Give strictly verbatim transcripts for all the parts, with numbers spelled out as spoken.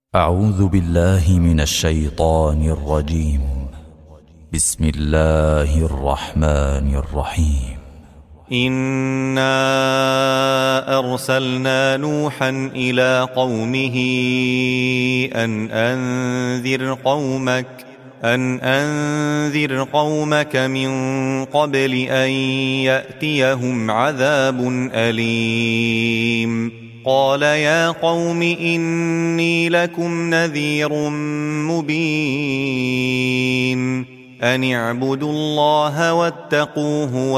أعوذ بالله من الشيطان الرجيم. بسم الله الرحمن الرحيم. إنا أرسلنا نوحا إلى قومه أن أنذر قومك أن أنذر قومك من قبل أن يأتيهم عذاب أليم. قال يا قوم إني لكم نذير مبين أن اعبدوا الله واتقوه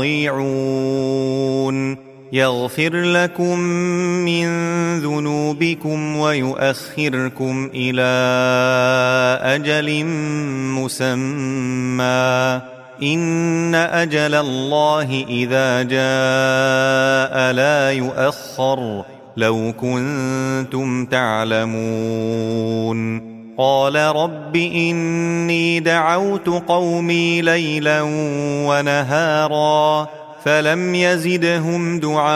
وأطيعون يغفر لكم من ذنوبكم ويؤخركم إلى أجل مسمى إن أجل الله إذا جاء لا يؤخر لو كنتم تعلمون. قال رب إني دعوت قومي ليلا ونهارا فلم يزدهم دعائي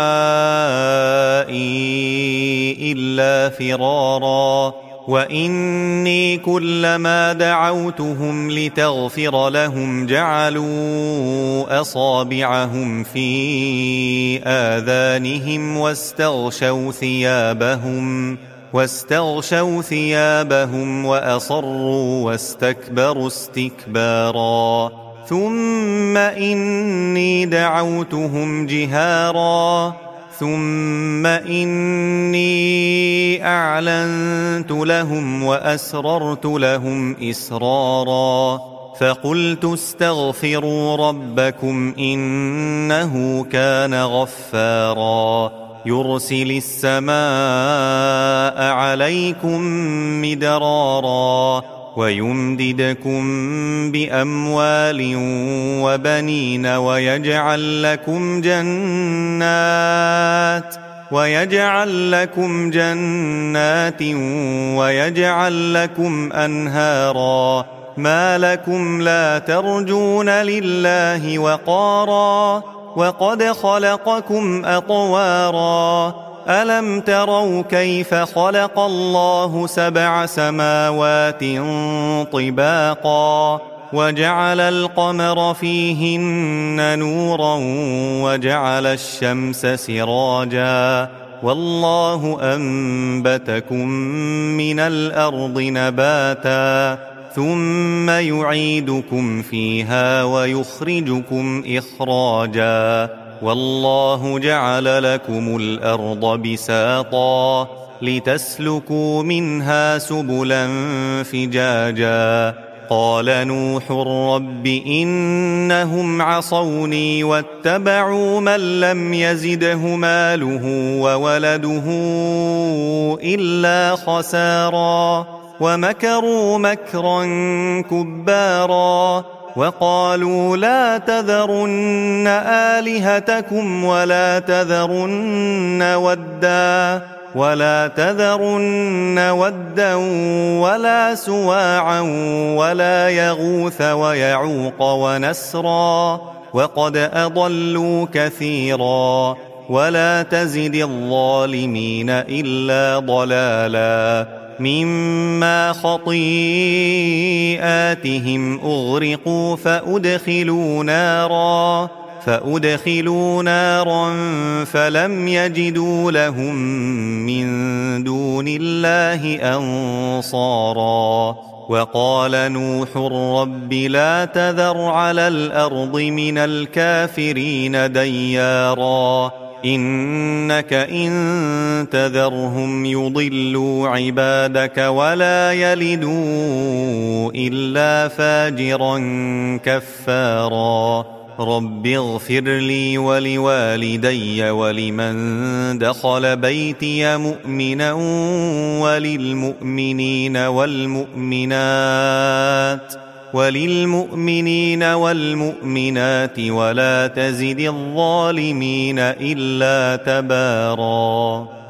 إلا فرارا وإني كلما دعوتهم لتغفر لهم جعلوا أصابعهم في آذانهم واستغشوا ثيابهم واستغشوا ثيابهم وأصروا واستكبروا استكبارا ثم إني دعوتهم جهارا ثم إني أعلنت لهم وأسررت لهم إسرارا فقلت استغفروا ربكم إنه كان غفارا يرسل السماء عليكم مدرارا ويمددكم بأموال وبنين ويجعل لكم جنات ويجعل لكم جنات ويجعل لكم أنهارا ما لكم لا ترجون لله وقارا وقد خلقكم أطوارا ألم تروا كيف خلق الله سبع سماوات طباقا وجعل القمر فيهن نورا وجعل الشمس سراجا والله أنبتكم من الأرض نباتا ثم يعيدكم فيها ويخرجكم إخراجا والله جعل لكم الأرض بساطا لتسلكوا منها سبلا فجاجا قال نوح رب إنهم عصوني واتبعوا من لم يزده ماله وولده إلا خسارا ومكروا مكرا كبارا وقالوا لا تذرن آلهتكم ولا تذرن ودا ولا تذرن ودا ولا سواعا ولا يغوث ويعوق ونسرا وقد أضلوا كثيرا ولا تزد الظالمين إلا ضلالا مما خطيئاتهم أغرقوا فأدخلوا نارا فأدخلوا نارا فلم يجدوا لهم من دون الله أنصارا وقال نوح رب لا تذر على الأرض من الكافرين ديارا إنك إن تذرهم يضلوا عبادك ولا يلدوا إلا فاجرا كفارا رب اغفر لي ولوالدي ولمن دخل بيتي مؤمنا وللمؤمنين والمؤمنات وللمؤمنين والمؤمنات ولا تزد الظالمين إلا تباراً.